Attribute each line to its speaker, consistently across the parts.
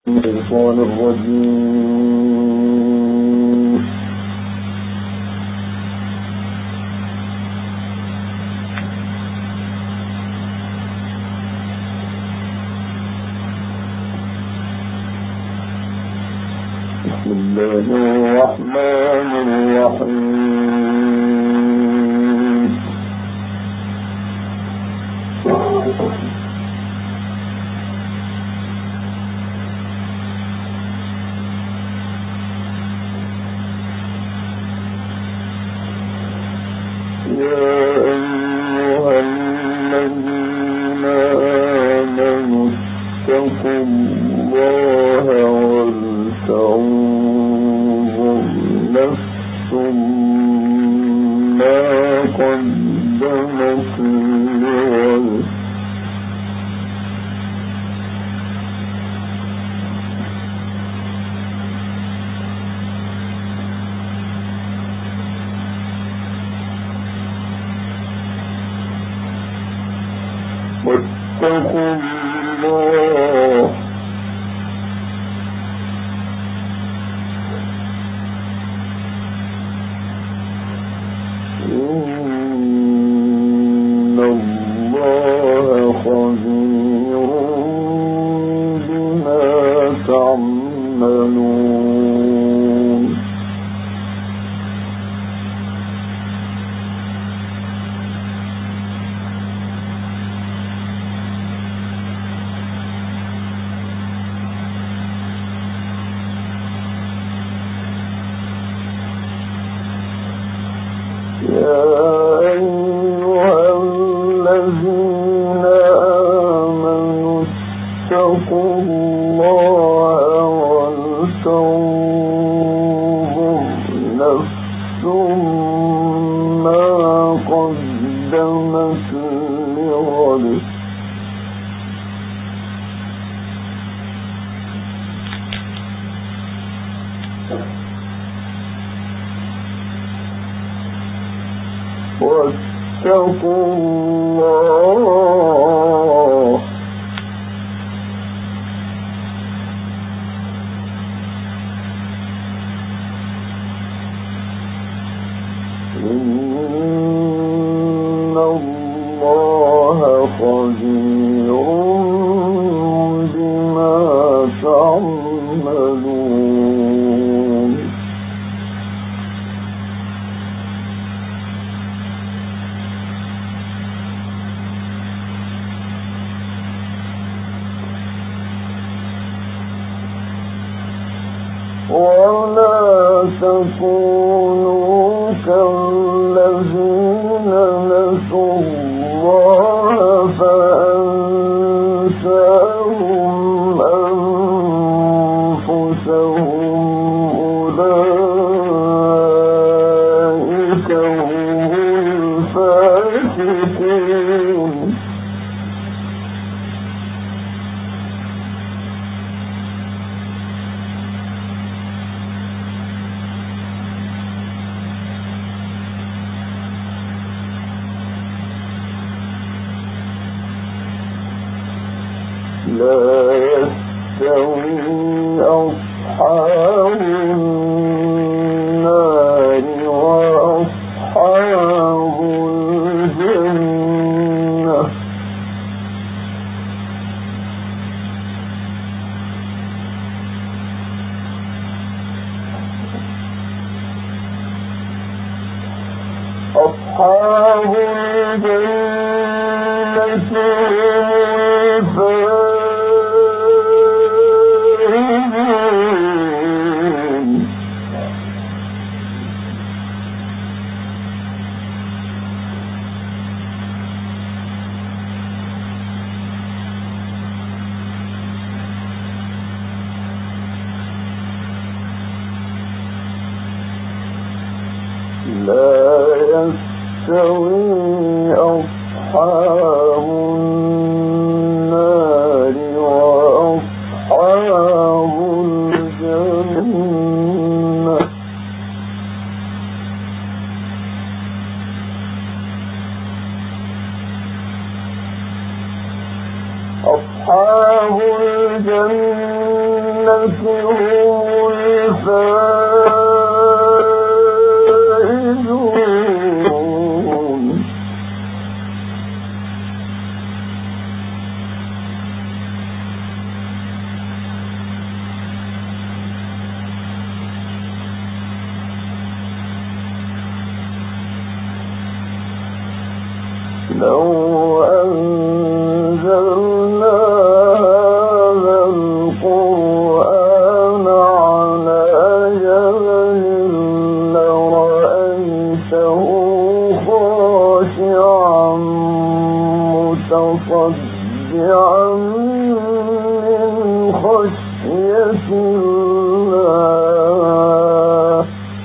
Speaker 1: الشيطان الرجيم. بسم الله الرحمن الرحيم. واتقوا الله إن الله خبير بما تعملون. واتقوا الله إن الله خبير بما تعملون. ولا تكونوا كالذين نسوا الله فأنساهم أنفسهم أولئك هم الفاسقون. لا يستوي أصحاب النار وأصحاب الجنة. أصحاب الجنة لا يستوي أصحاب النار وأصحاب الجنة. أصحاب الجنة لو أنزلنا هذا القرآن على جبل لرأيته خاشعا متصدعا من خشية الله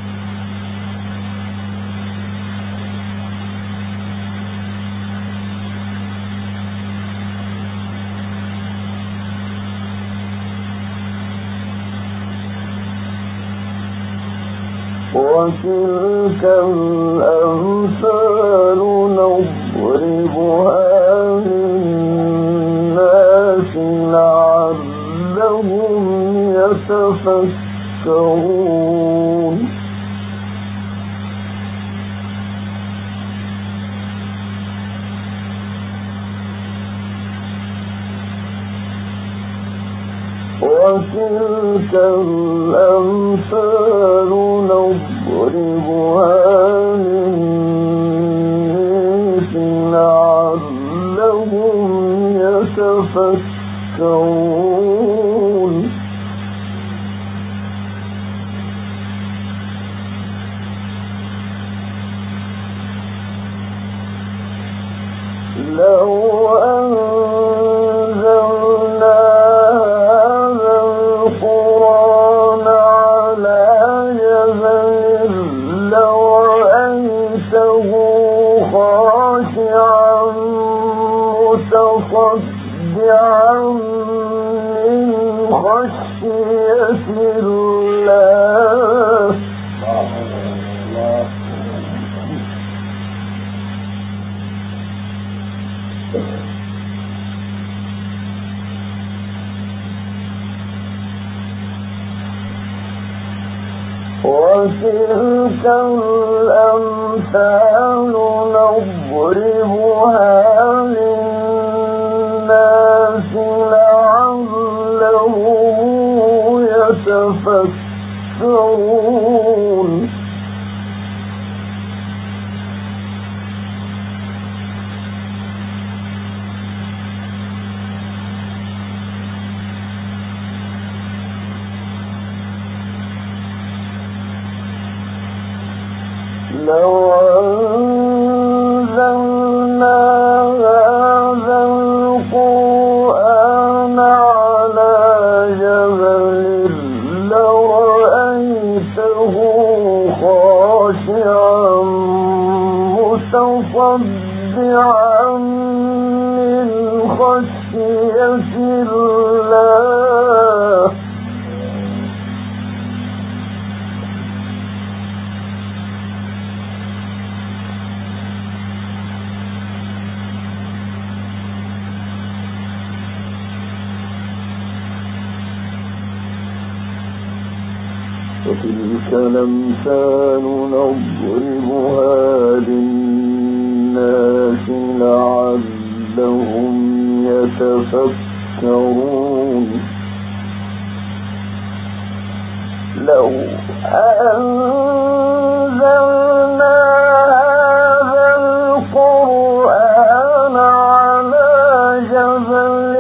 Speaker 1: وتلك الأمثال نضربها للناس لعلهم يتفكرون وتلك الأمثال نضربها للناس لعلهم يتفكرون لو أنزلنا هذا القرآن على جبل لرأيته خاشعا متصدعا من خشية الله وتلك الأمثال نضربها للناس لعلهم يتفكرون لو أنزلنا هذا القرآن على جبل لرأيته خاشعا متصدعا من خشية الله وتلك الأمثال نضربها للناس لعلهم يتفكرون لو أنزلنا هذا القرآن على جبل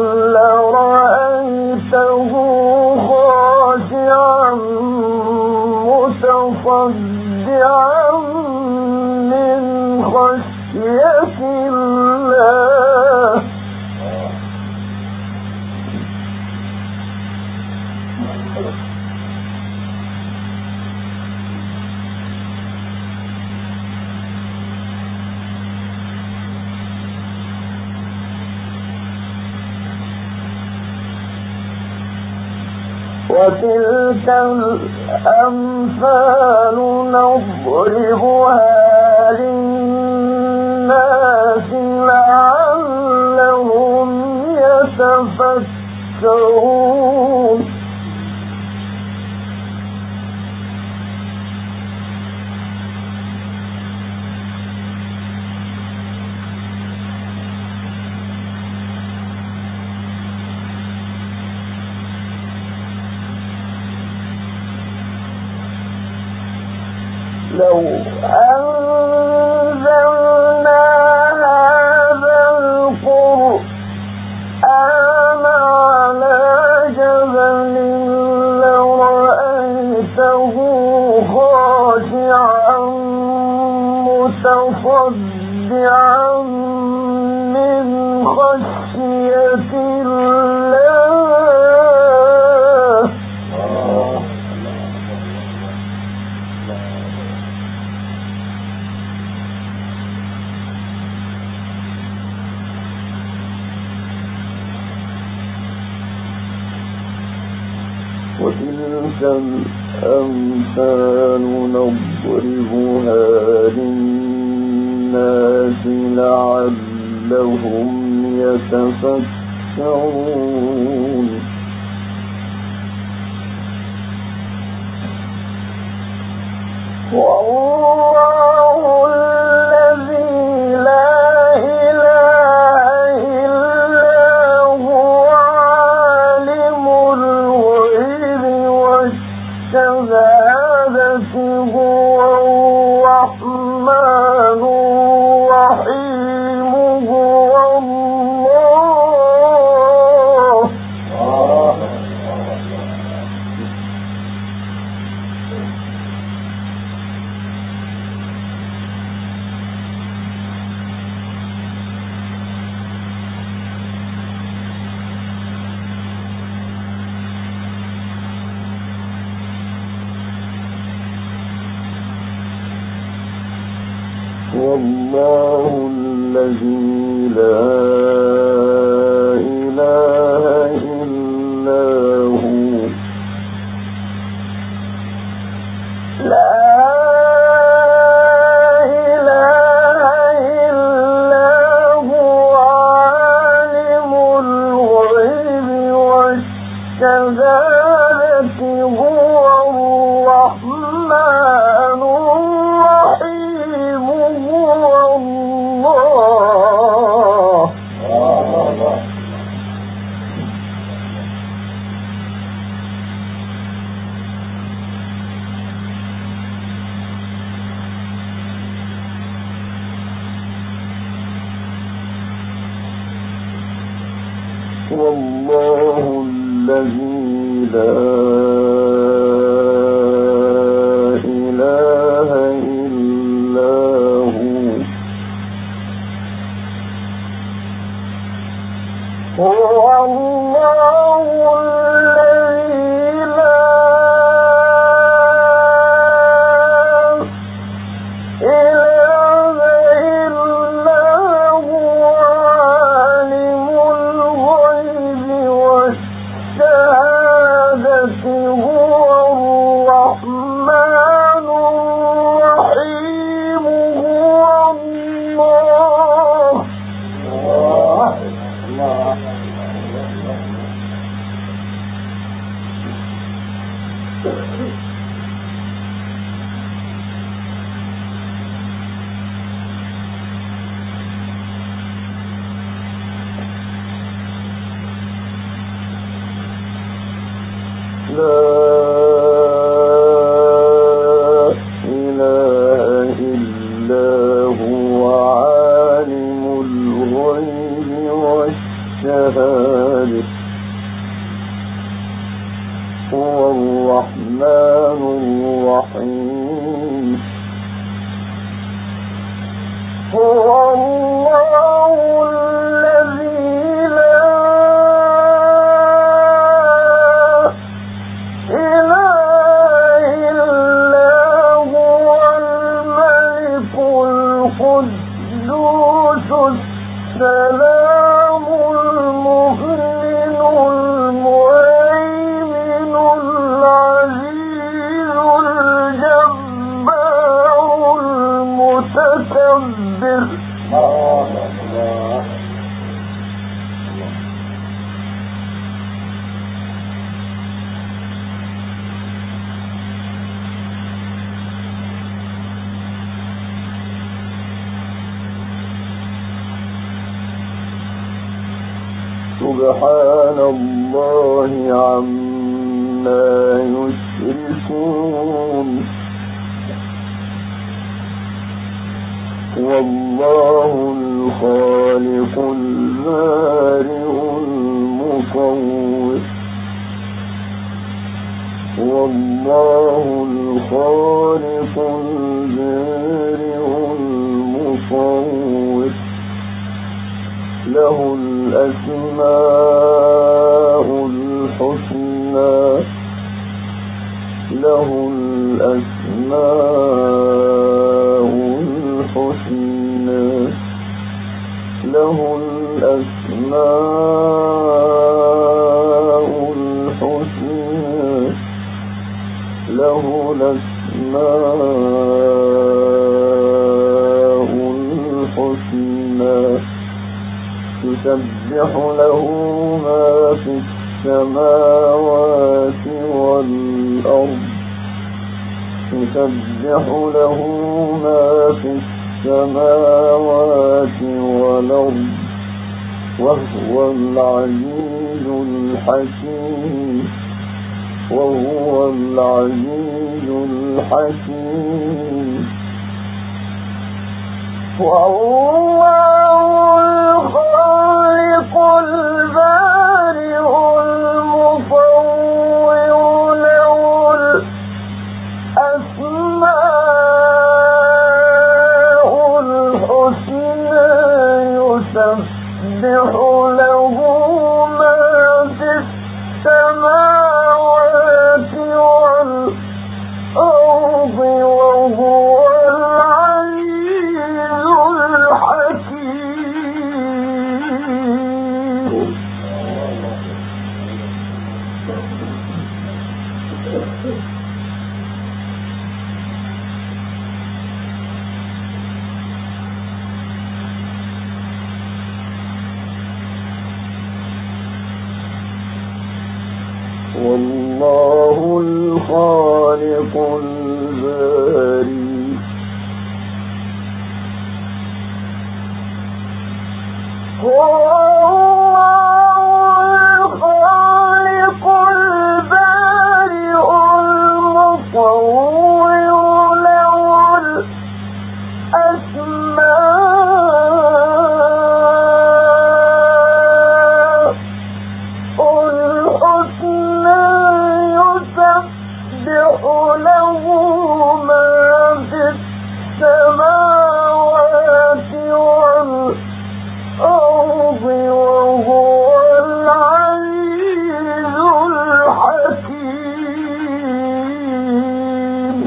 Speaker 1: لرأيته خاشعا متصدعا من خشية الله وتلك الأمثال نضربها للناس لعلهم يتفكرون لو أنزلنا هذا القرآن على جبل لرأيته خاشعا متصدعا من خشية الله. وتلك الأمثال نضربها للناس لعلهم يتفكرون. والله الذي لا إله إلا هو عالم الغيب والشهادة هو الرحمن الرحيم هو الله. والله الذي لا إله إلا هو لا إله إلا هو عالم الغيب والشهادة هو الرحمن الرحيم هو الله. والله الذي لا إله إلا هو الله الذي لا إله إلا هو عالم الغيب والشهادة هو الرحمن الرحيم هو الله. لا إله إلا هو عالم الغيب والشهادة هو الرحمن الرحيم هو الله الذي لا إله إلا هو الملك القدوس السلام المؤمن المهيمن العزيز الجبار المتكبر. سبحان الله عما يشركون. والله الخالق البارئ المصور والله الخالق البارئ المصور له الأسماء الحسنى له الأسماء الحسنى له الأسماء الحسنى له الأسماء الحسنى يسبح له ما في السماوات والأرض يسبح له ما في السماوات والأرض وهو العزيز الحكيم وهو العزيز الحكيم والله الخالق البارئ المصور له الأسماء الحسنى يسبح له ما في السماوات والأرض وهو العزيز الحكيم والله الخالق البارئ هو الخالق البارئ المصور له الأسماء الحسنى يسبح له ما في السماوات والأرض وهو العزيز الحكيم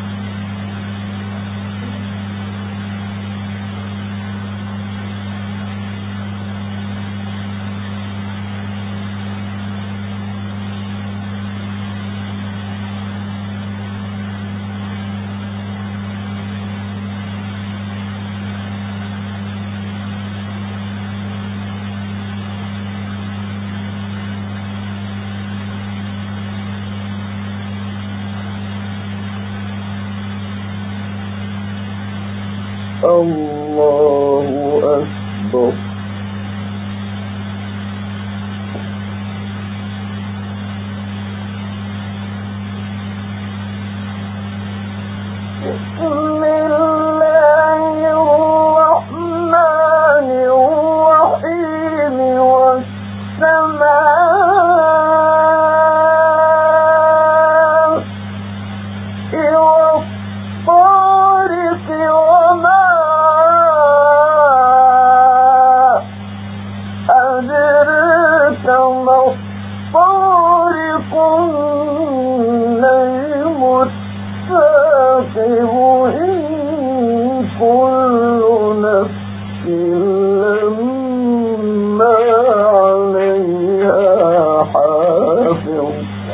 Speaker 1: الله أكبر بسم الله الرحمن الرحيم والسماء والطارق وما أدرك ما الطارق النجم الثاقب إن كل نفس لما عليها حافظ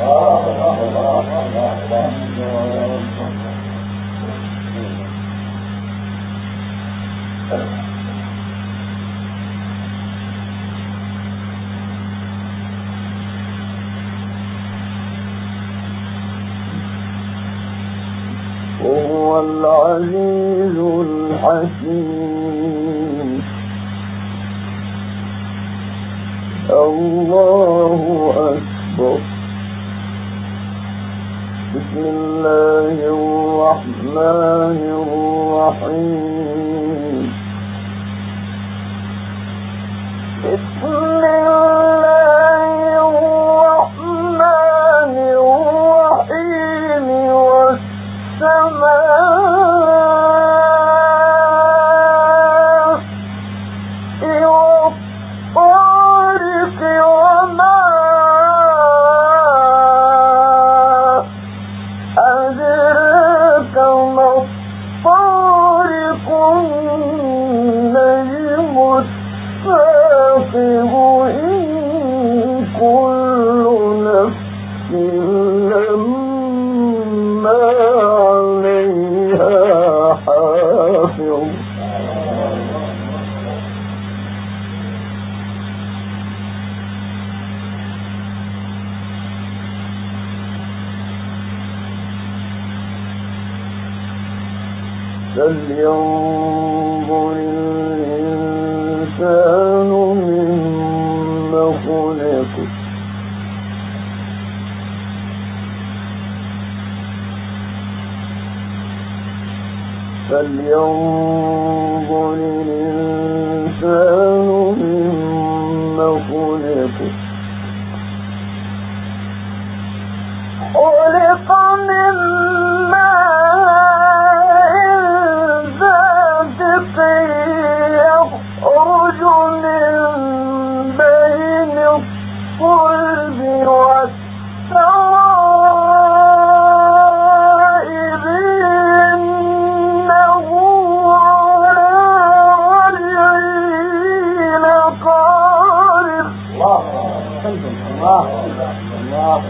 Speaker 1: وهو العزيز الحكيم الله أكبر بسم الله الرحمن الرحيم ما عليها حافظ فلينظر الإنسان مما خلق فلينظر الإنسان مما خلق خلق من ماء دافق يخرج من بين الصلب والترائب إنه على رجعه لقادر. الله الله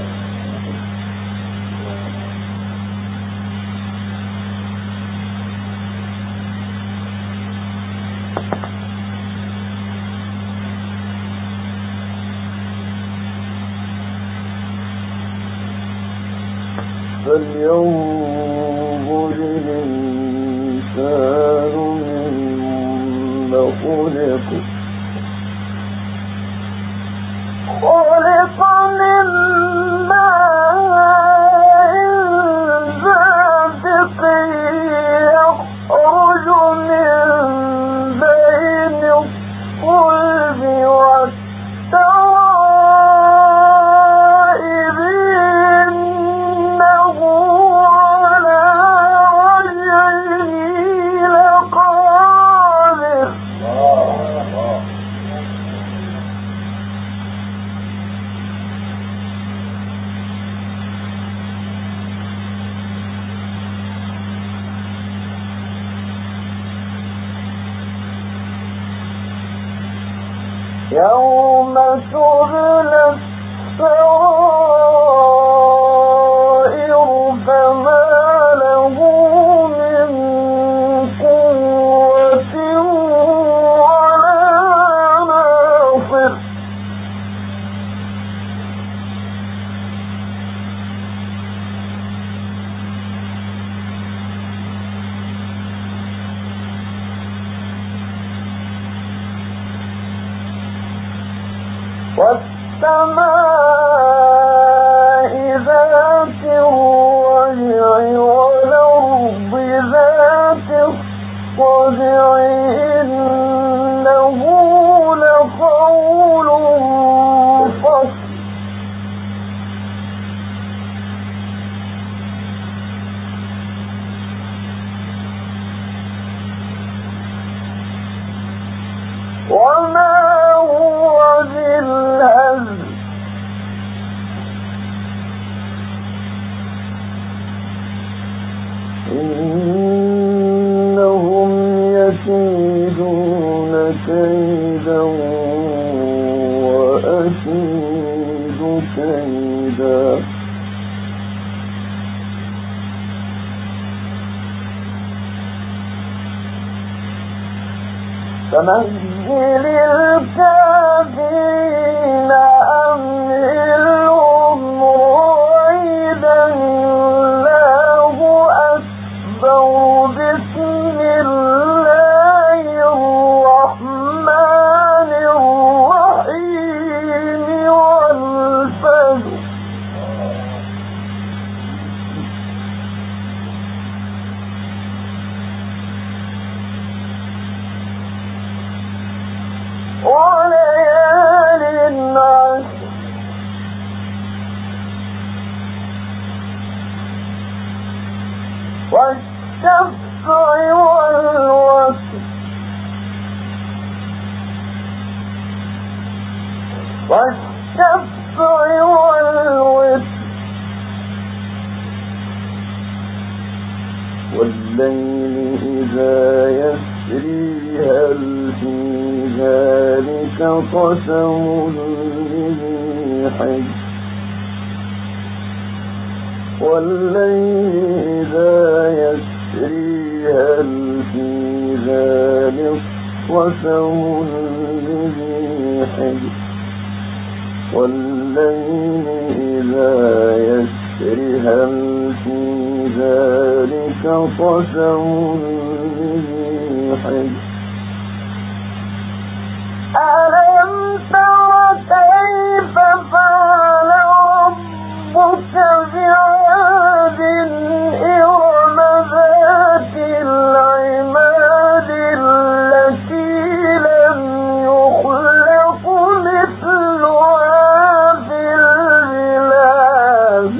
Speaker 1: فلينظر الإنسان مما خلق خلق من ماء دافق يخرج من بين الصلب والترائب إنه على رجعه لقادر. يوم تبلى السرائر فما له من قوة ولا ناصر. والسماء ذات الرجع والأرض ذات الصدع إنه لقول فصل. وما هو بالهزل إنهم يكيدون كيدا وأكيد كيدا. فمهل الكافرين أمهلهم رويدا الله أكبر. بسم الله الرحمن الرحيم والفجر. وليال عشر والشفع والوتر والشفع والوتر والليل إذا يسري هل في ذلك قسم لذي حجر. والليل إذا يسري هل في ذلك قسم لذي حجر والليل إذا يسري هل في ذلك قسم لذي حجر ألم تر كيف فعل ربك بعاد إرم ذات العماد التي لم يخلق مثلها في البلاد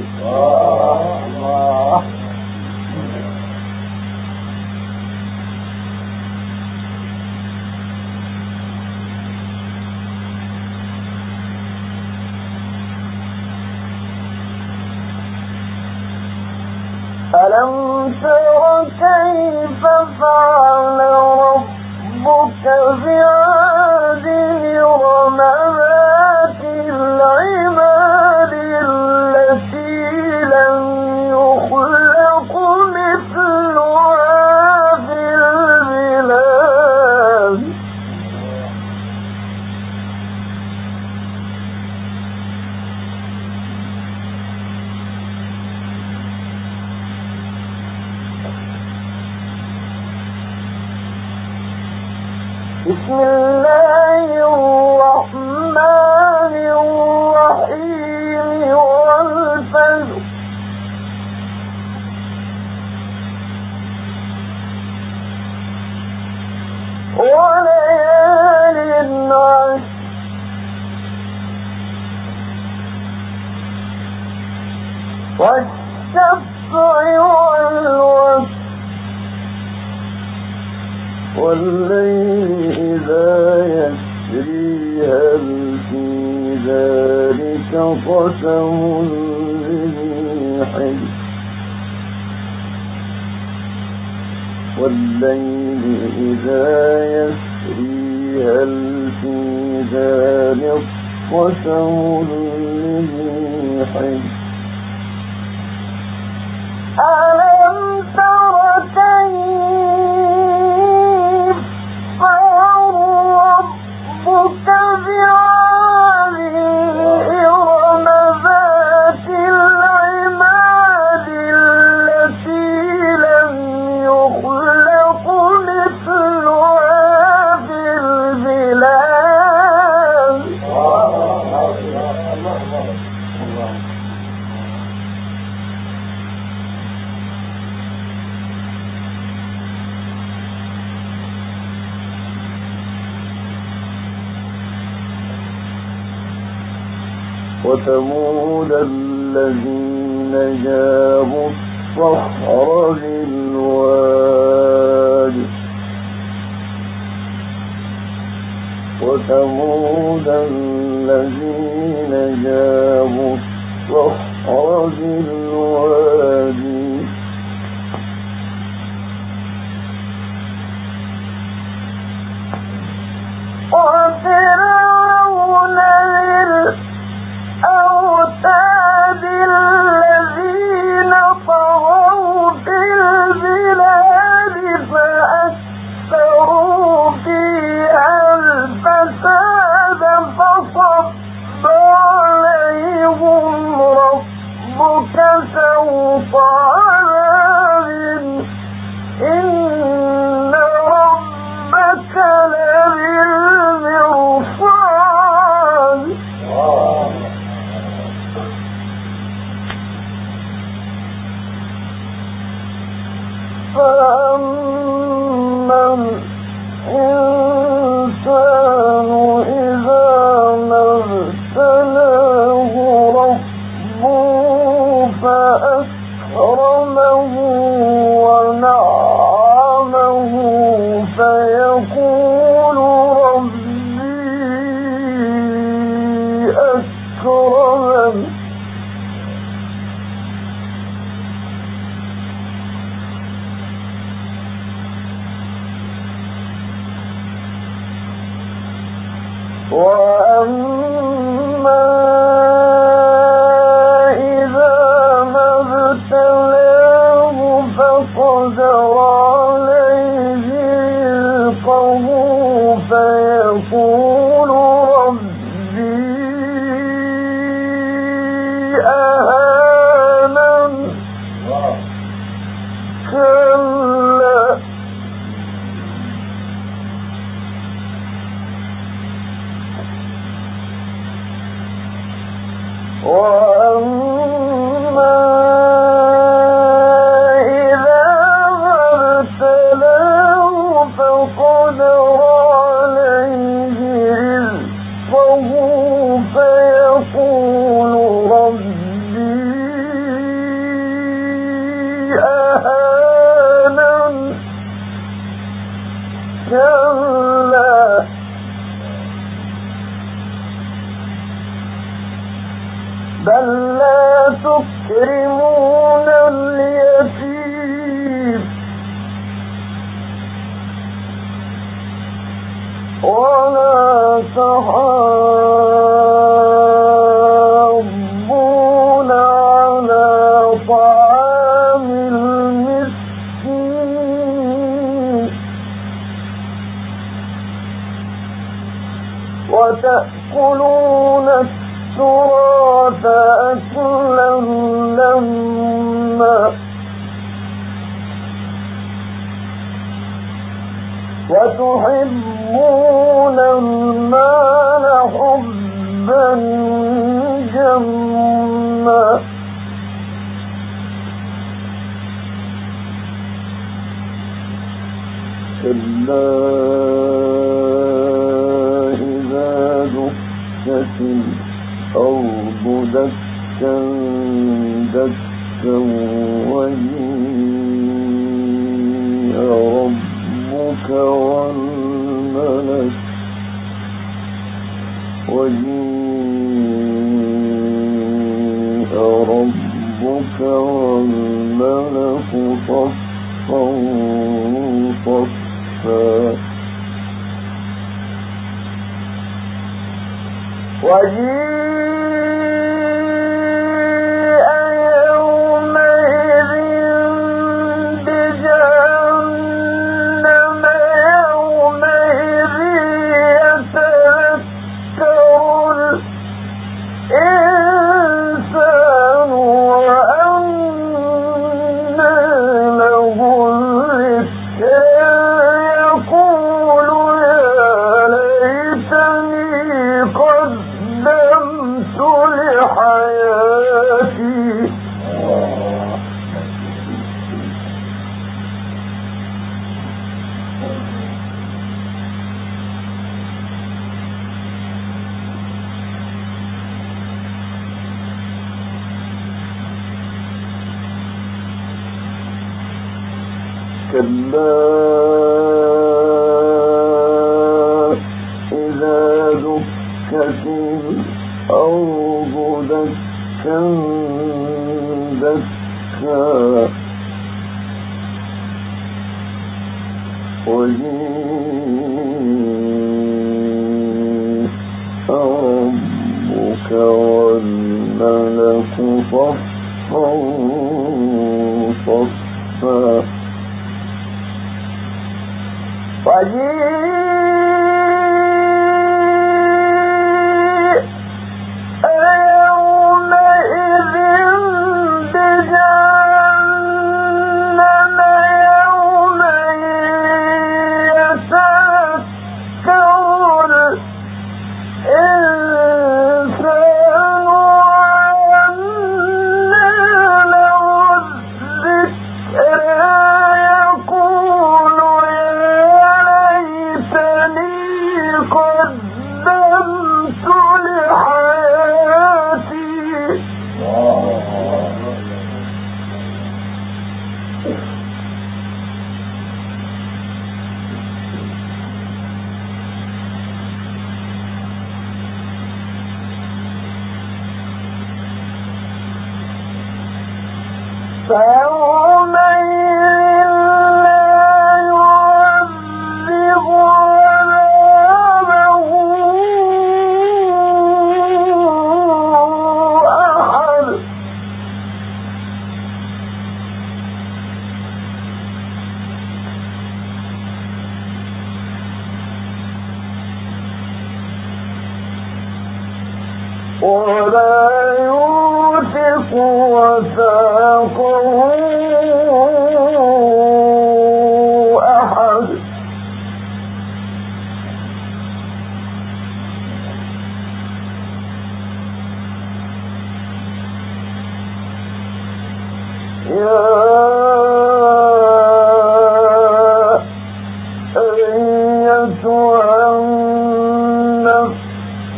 Speaker 1: ألم تر كيف فعل ربك بعاد إرم ذات العماد التي لم يخلق مثلها في البلاد بسم الله الرحمن الرحيم والفجر وليال عشر والشفع والوتر والليل إذا يسري هل في ذلك قسم لذي حجر والليل إذا يسري هل في ذلك قسم لذي حجر ألم تر كيف فعل ربك بعاد إرم ذات العماد التي لم يخلق مثلها في البلاد وثمود الذين جابوا الصخر بالواد وثمود الذين جابوا الصخر بالواد وفرعون الأوتاد الذين طغوا في البلاد فأكثروا فيها الفساد فصب عليهم ربك سوط عذاب إن ربك لبالمرصاد فأما الإنسان إذا ما ابتلاه ربه فأكرمه ونعمه فيقول ربي أكرمن وأما إذا ما وتحبون المال حبا جما كلا إذا دكت الأرض دكا دكا وجيء ربك والملك صفا صفا وجيء يومئذ بجهنم يومئذ يتذكر الإنسان وأنى له الذكرى يقول يا ليتني قدمت لحياتي كلا إذا دكت الأرض دكا دكا وجيء ربك والملك صفا صفا وجيء يومئذ بجهنم يومئذ يتذكر الإنسان وأنى له الذكرى يقول قدمت لحياتي فيومئذ لا ولا يوثق وثاقه أحد يا أيتها النفس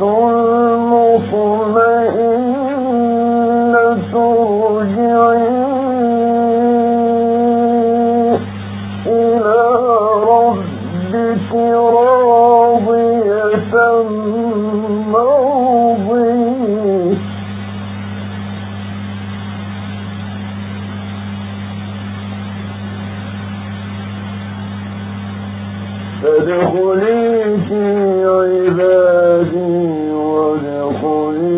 Speaker 1: المطمئنة ارجعي إلى ربك راضية مرضية فادخلي في عبادي وادخلي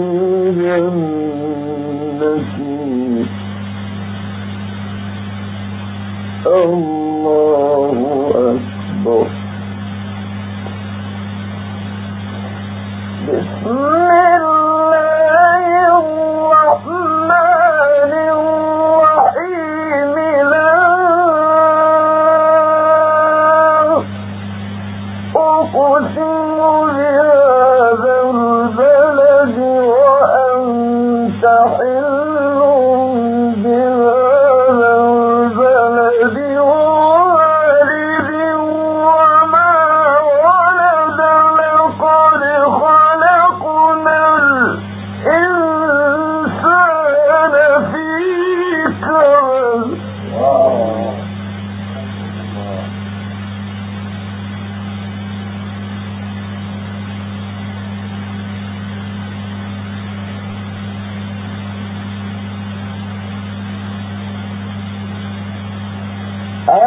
Speaker 1: جنتي الله أكبر بسم الله الرحمن الرحيم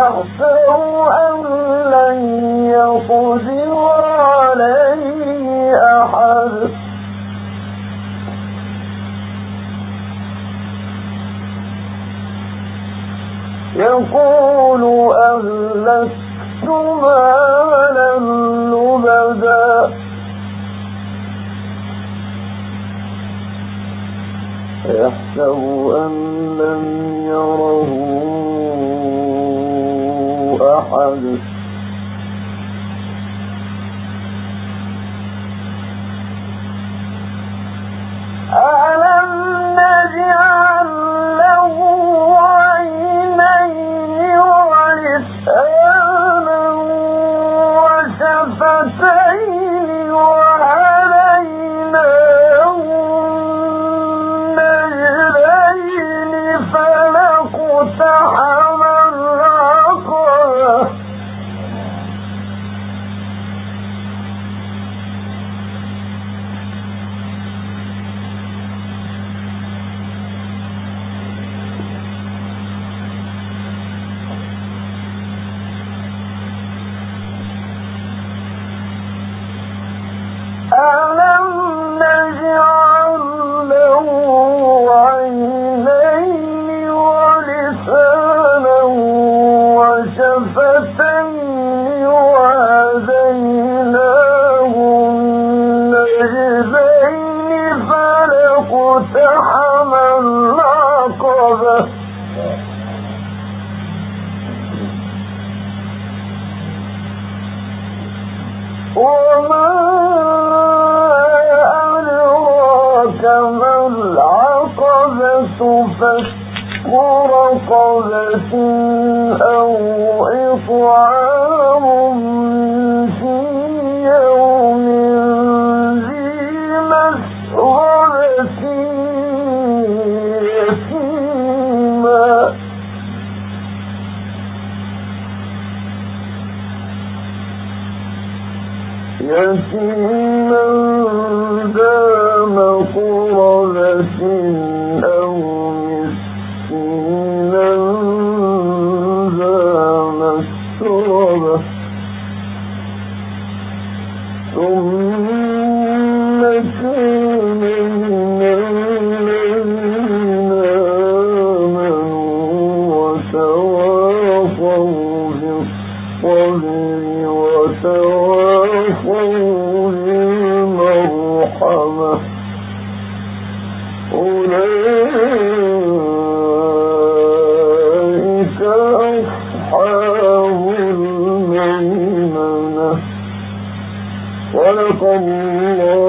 Speaker 1: يحسب أن لن يقدر عليه أحد يقول أهلكت مالا لبدا يحسب أن لم يره أحد ألم نجعل له عينين ولسانا وشفتين وهديناه النجدين فلاقتحم العقبة ألم نجعل له عينين ولسانا وشفتين وهديناه النجدين فلاقتحم العقبة وما أدراك ما العقبة فك رقبة أو إطعام في يوم ذي مسغبة يتيما ذا مقربة أو مسكينا ذا مسربة ثم كان من الذين آمنوا وتواصوا بالصبر وتواصوا بالمرحمة أولئك أصحاب الميمنة صدق الله